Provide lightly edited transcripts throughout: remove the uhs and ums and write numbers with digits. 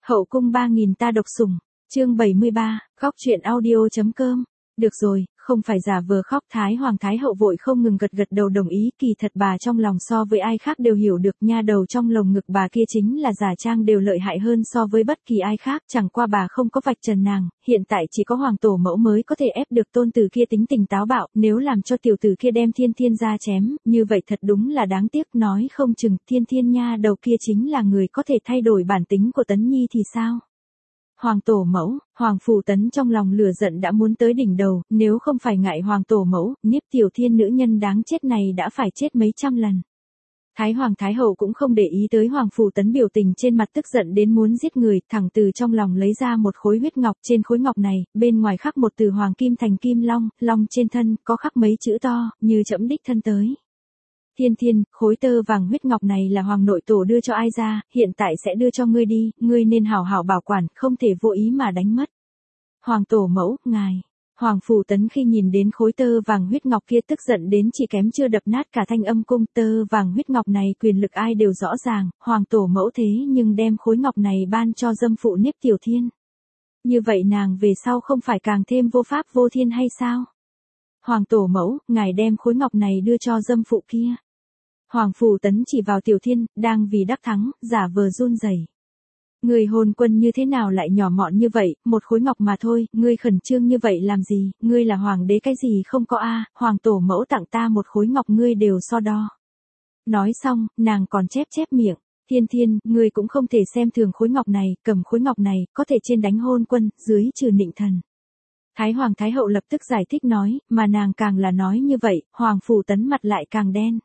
Hậu cung 3000 ta độc sủng, chương 73, khóc chuyện audio.com. Được rồi, không phải giả vờ khóc. Thái Hoàng Thái Hậu vội không ngừng gật đầu đồng ý. Kỳ thật bà trong lòng so với ai khác đều hiểu được, nha đầu trong lồng ngực bà kia chính là giả trang đều lợi hại hơn so với bất kỳ ai khác. Chẳng qua bà không có vạch trần nàng, hiện tại chỉ có hoàng tổ mẫu mới có thể ép được tôn tử kia tính tình táo bạo. Nếu làm cho tiểu tử kia đem Thiên Thiên ra chém, như vậy thật đúng là đáng tiếc. Nói không chừng Thiên Thiên nha đầu kia chính là người có thể thay đổi bản tính của Tấn Nhi thì sao? Hoàng tổ mẫu, Hoàng Phủ Tấn trong lòng lửa giận đã muốn tới đỉnh đầu, nếu không phải ngại Hoàng tổ mẫu, Niếp Tiểu Thiên nữ nhân đáng chết này đã phải chết mấy trăm lần. Thái Hoàng Thái Hậu cũng không để ý tới Hoàng Phủ Tấn biểu tình trên mặt tức giận đến muốn giết người, thẳng từ trong lòng lấy ra một khối huyết ngọc. Trên khối ngọc này, bên ngoài khắc một từ Hoàng Kim thành Kim Long, long trên thân, có khắc mấy chữ to, như trẫm đích thân tới. Thiên Thiên, khối tơ vàng huyết ngọc này là Hoàng nội tổ đưa cho ai ra, hiện tại sẽ đưa cho ngươi đi, ngươi nên hảo hảo bảo quản, không thể vô ý mà đánh mất. Hoàng tổ mẫu, ngài. Hoàng Phủ Tấn khi nhìn đến khối tơ vàng huyết ngọc kia tức giận đến chỉ kém chưa đập nát cả thanh âm cung. Tơ vàng huyết ngọc này quyền lực ai đều rõ ràng, Hoàng tổ mẫu thế nhưng đem khối ngọc này ban cho dâm phụ Niếp Tiểu Thiên. Như vậy nàng về sau không phải càng thêm vô pháp vô thiên hay sao? Hoàng tổ mẫu, ngài đem khối ngọc này đưa cho dâm phụ kia. Hoàng Phủ Tấn chỉ vào Tiểu Thiên, đang vì đắc thắng, giả vờ run rẩy. Người hôn quân như thế nào lại nhỏ mọn như vậy, một khối ngọc mà thôi, ngươi khẩn trương như vậy làm gì, ngươi là hoàng đế cái gì không có a, hoàng tổ mẫu tặng ta một khối ngọc ngươi đều so đo. Nói xong, nàng còn chép miệng, Thiên Thiên, ngươi cũng không thể xem thường khối ngọc này, cầm khối ngọc này, có thể trên đánh hôn quân, dưới trừ nịnh thần. Thái Hoàng Thái Hậu lập tức giải thích nói, mà nàng càng là nói như vậy, Hoàng Phủ Tấn mặt lại càng đen.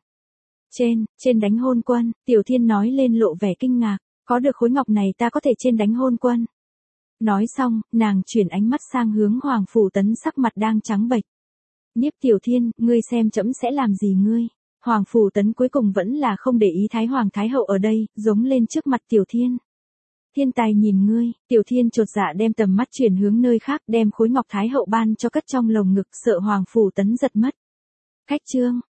Trên đánh hôn quân, Tiểu Thiên nói lên lộ vẻ kinh ngạc, có được khối ngọc này ta có thể trên đánh hôn quân. Nói xong, nàng chuyển ánh mắt sang hướng Hoàng Phủ Tấn sắc mặt đang trắng bệch. Niếp Tiểu Thiên, ngươi xem trẫm sẽ làm gì ngươi? Hoàng Phủ Tấn cuối cùng vẫn là không để ý Thái Hoàng Thái Hậu ở đây, giống lên trước mặt Tiểu Thiên. Thiên tài nhìn ngươi, Tiểu Thiên chột dạ đem tầm mắt chuyển hướng nơi khác, đem khối ngọc Thái Hậu ban cho cất trong lồng ngực, sợ Hoàng Phủ Tấn giật mất. Cách chương,